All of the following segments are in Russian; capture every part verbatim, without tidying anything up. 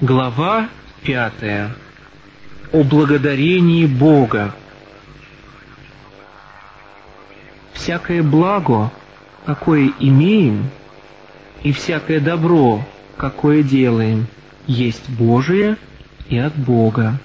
Глава пятая. О благодарении Бога. Всякое благо, какое имеем, и всякое добро, какое делаем, есть Божие и от Бога.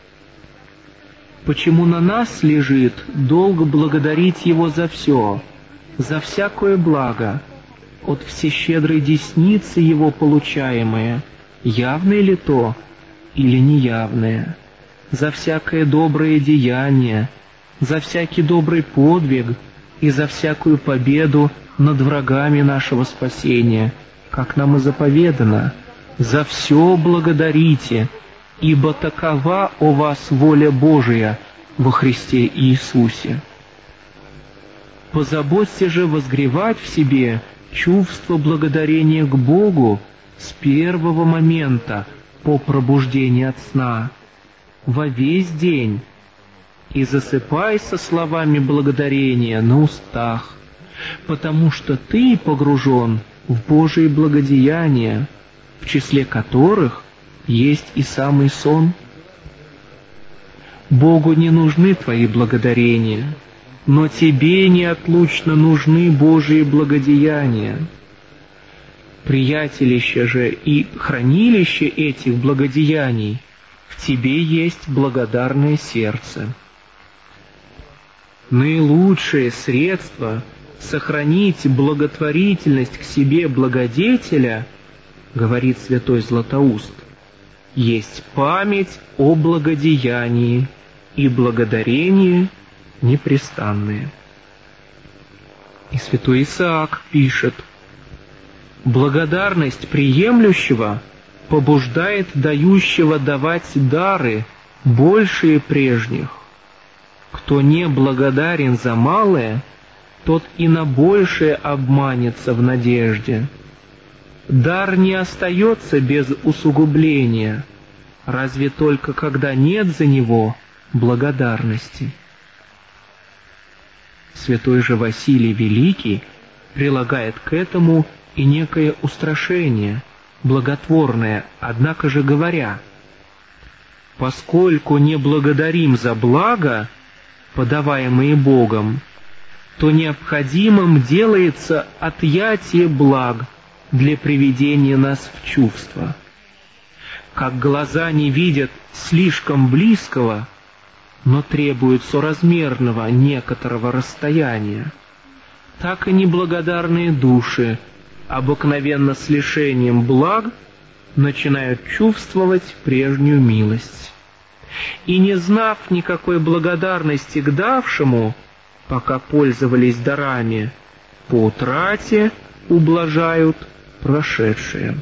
Почему на нас лежит долг благодарить Его за все, за всякое благо, от всещедрой десницы Его получаемое, явное ли то или неявное, за всякое доброе деяние, за всякий добрый подвиг и за всякую победу над врагами нашего спасения, как нам и заповедано: «За все благодарите, ибо такова о вас воля Божия во Христе Иисусе». Позаботься же возгревать в себе чувство благодарения к Богу с первого момента по пробуждении от сна, во весь день, и засыпай со словами благодарения на устах, потому что ты погружен в Божие благодеяния, в числе которых есть и самый сон. Богу не нужны твои благодарения, но тебе неотлучно нужны Божии благодеяния. Приятелище же и хранилище этих благодеяний в тебе есть благодарное сердце. Наилучшее средство сохранить благотворительность к себе благодетеля, говорит святой Златоуст, есть память о благодеянии и благодарение непрестанное. И святой Исаак пишет: благодарность приемлющего побуждает дающего давать дары большие прежних. Кто не благодарен за малое, тот и на большее обманется в надежде. Дар не остается без усугубления, разве только когда нет за него благодарности. Святой же Василий Великий прилагает к этому и некое устрашение, благотворное, однако же говоря: «Поскольку не благодарим за благо, подаваемые Богом, то необходимым делается отъятие благ для приведения нас в чувство. Как глаза не видят слишком близкого, но требуют соразмерного некоторого расстояния, так и неблагодарные души, обыкновенно с лишением благ, начинают чувствовать прежнюю милость. И не знав никакой благодарности к давшему, пока пользовались дарами, по утрате ублажают прошедшее».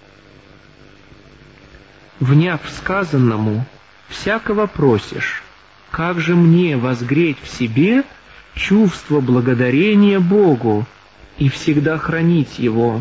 Вняв сказанному, всякого просишь: как же мне возгреть в себе чувство благодарения Богу и всегда хранить его?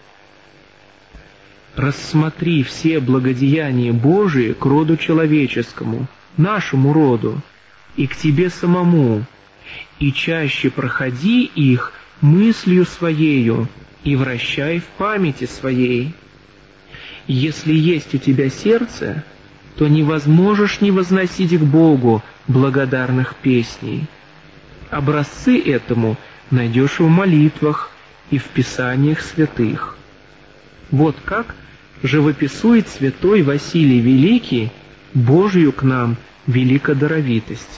Рассмотри все благодеяния Божии к роду человеческому, нашему роду, и к тебе самому, и чаще проходи их мыслью своею и вращай в памяти своей. Если есть у тебя сердце, то не возможешь не возносить к Богу благодарных песней. Образцы этому найдешь в молитвах и в писаниях святых. Вот как живописует святой Василий Великий Божию к нам великодаровитость.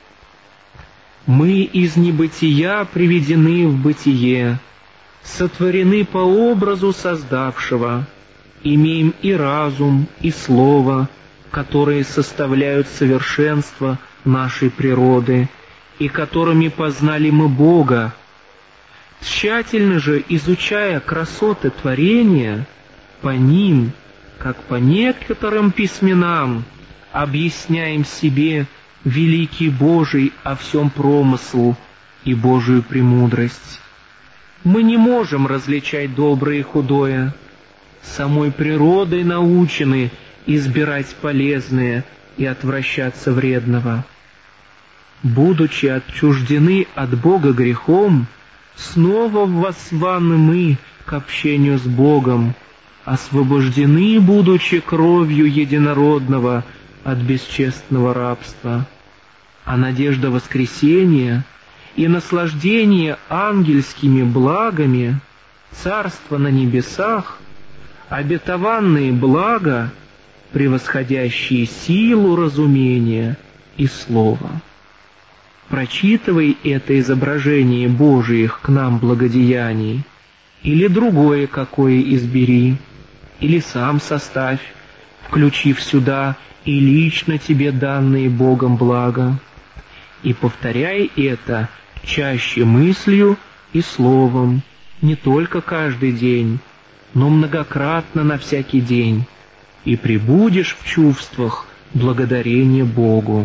«Мы из небытия приведены в бытие, сотворены по образу создавшего, имеем и разум, и слово, которые составляют совершенство нашей природы, и которыми познали мы Бога. Тщательно же изучая красоты творения, по ним, как по некоторым письменам, объясняем себе великий Божий о всем промыслу и Божию премудрость. Мы не можем различать доброе и худое, самой природой научены избирать полезное и отвращаться вредного. Будучи отчуждены от Бога грехом, снова воззваны мы к общению с Богом, освобождены, будучи кровью единородного от бесчестного рабства. А надежда воскресения и наслаждение ангельскими благами, царство на небесах, обетованные блага, превосходящие силу разумения и слова. Прочитывай это изображение Божиих к нам благодеяний, или другое какое избери, или сам составь, включив сюда и лично тебе данные Богом блага, и повторяй это чаще мыслью и словом, не только каждый день, но многократно на всякий день, и пребудешь в чувствах благодарения Богу.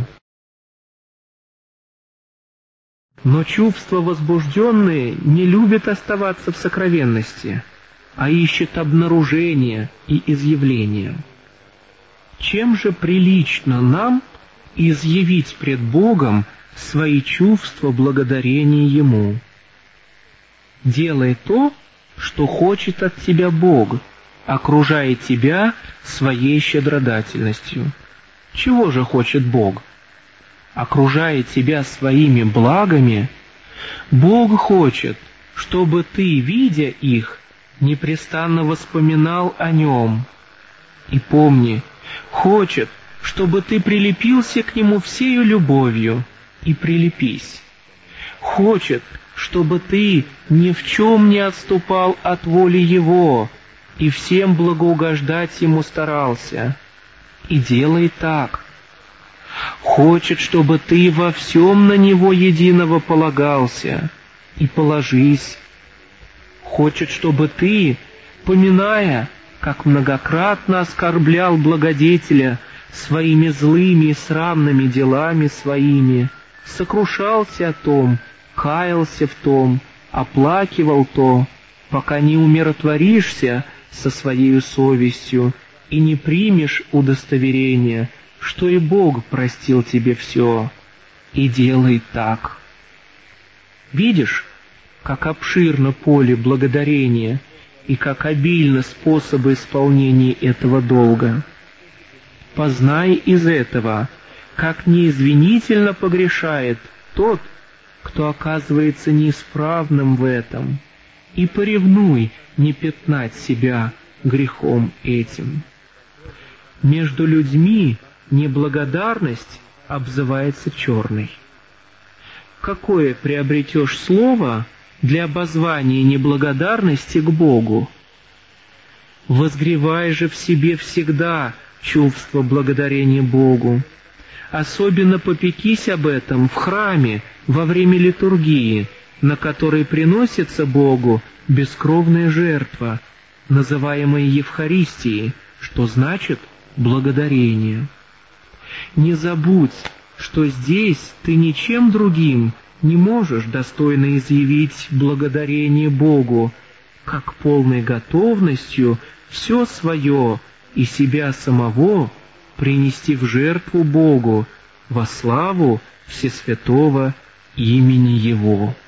Но чувства возбужденные не любят оставаться в сокровенности, а ищут обнаружения и изъявления. Чем же прилично нам изъявить пред Богом свои чувства благодарения Ему? Делай то, что хочет от тебя Бог, окружая тебя своей щедродательностью. Чего же хочет Бог? Окружая тебя своими благами, Бог хочет, чтобы ты, видя их, непрестанно воспоминал о Нем. И помни, хочет, чтобы ты прилепился к Нему всею любовью, и прилепись. Хочет, чтобы ты ни в чем не отступал от воли Его, и всем благоугождать Ему старался. И делай так. Хочет, чтобы ты во всем на Него единого полагался, и положись. Хочет, чтобы ты, поминая, как многократно оскорблял благодетеля своими злыми и срамными делами своими, сокрушался о том, каялся в том, оплакивал то, пока не умиротворишься со своей совестью и не примешь удостоверения, что и Бог простил тебе все, и делай так. Видишь, как обширно поле благодарения и как обильны способы исполнения этого долга? Познай из этого, как неизвинительно погрешает тот, кто оказывается неисправным в этом, и поревнуй не пятнать себя грехом этим. Между людьми неблагодарность обзывается черной. Какое приобретешь слово для обозвания неблагодарности к Богу? Возгревай же в себе всегда чувство благодарения Богу. Особенно попекись об этом в храме во время литургии, на которой приносится Богу бескровная жертва, называемая Евхаристией, что значит благодарение. Не забудь, что здесь ты ничем другим не можешь достойно изъявить благодарение Богу, как полной готовностью все свое и себя самого принести в жертву Богу во славу Всесвятого имени Его.